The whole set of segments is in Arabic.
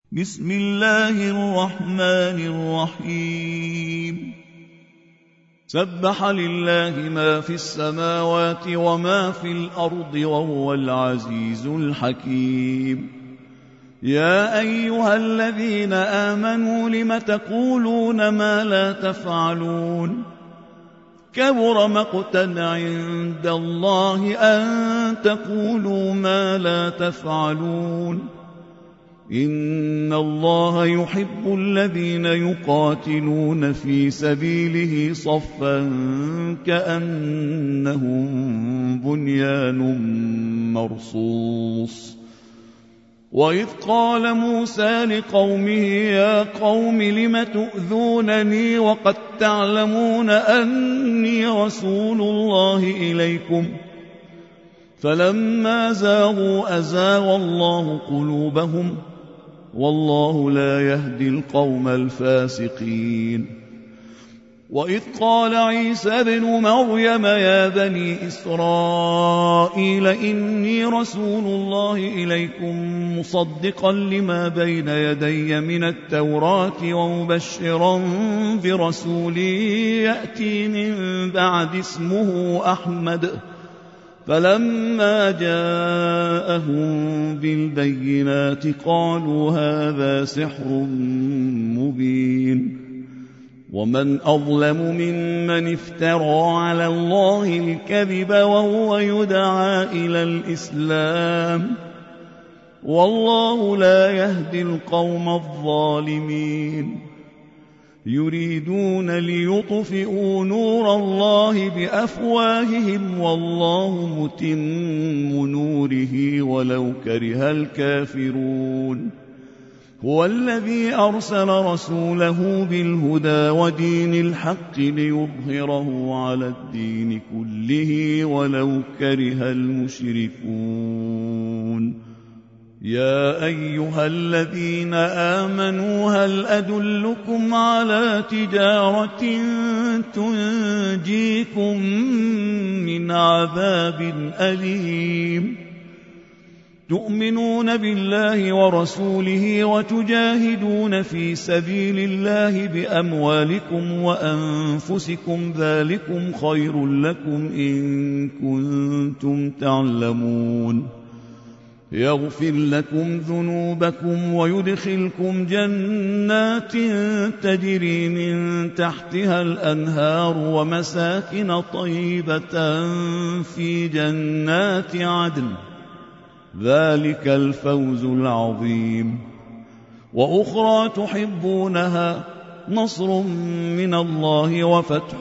بسم الله الرحمن الرحيم سبح لله ما في السماوات وما في الأرض وهو العزيز الحكيم يا أيها الذين آمنوا لم تقولون ما لا تفعلون كبر مقتا عند الله أن تقولوا ما لا تفعلون إن الله يحب الذين يقاتلون في سبيله صفا كأنهم بنيان مرصوص وإذ قال موسى لقومه يا قوم لم تؤذونني وقد تعلمون أني رسول الله إليكم فلما زاغوا أزاغ الله قلوبهم والله لا يهدي القوم الفاسقين وإذ قال عيسى ابن مريم يا بني إسرائيل إني رسول الله إليكم مصدقا لما بين يدي من التوراة ومبشرا برسول يأتي من بعد اسمه أحمد فلما جاءهم بالبينات قالوا هذا سحر مبين ومن أظلم ممن افترى على الله الكذب وهو يدعى إلى الإسلام والله لا يهدي القوم الظالمين يريدون ليطفئوا نور الله بأفواههم والله متم نوره ولو كره الكافرون هو الذي أرسل رسوله بالهدى ودين الحق ليظهره على الدين كله ولو كره المشركون يا أيها الذين آمنوا هل أدلكم على تجارة تنجيكم من عذاب أليم تؤمنون بالله ورسوله وتجاهدون في سبيل الله بأموالكم وأنفسكم ذلكم خير لكم إن كنتم تعلمون يغفر لكم ذنوبكم ويدخلكم جنات تجري من تحتها الأنهار ومساكن طيبة في جنات عدن ذلك الفوز العظيم وأخرى تحبونها نصر من الله وفتح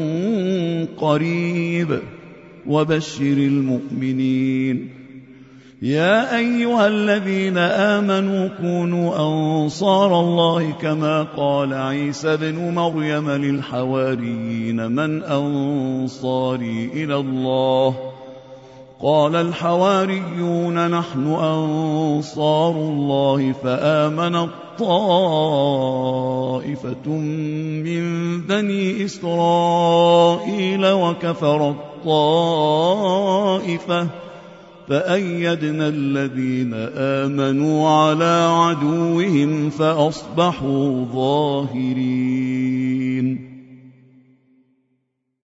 قريب وبشر المؤمنين يا أيها الذين آمنوا كونوا أنصار الله كما قال عيسى ابن مريم للحواريين من أنصاري إلى الله قال الحواريون نحن أنصار الله فآمنت طائفة من بني إسرائيل وكفرت طائفة فأيدنا الذين آمنوا على عدوهم فأصبحوا ظاهرين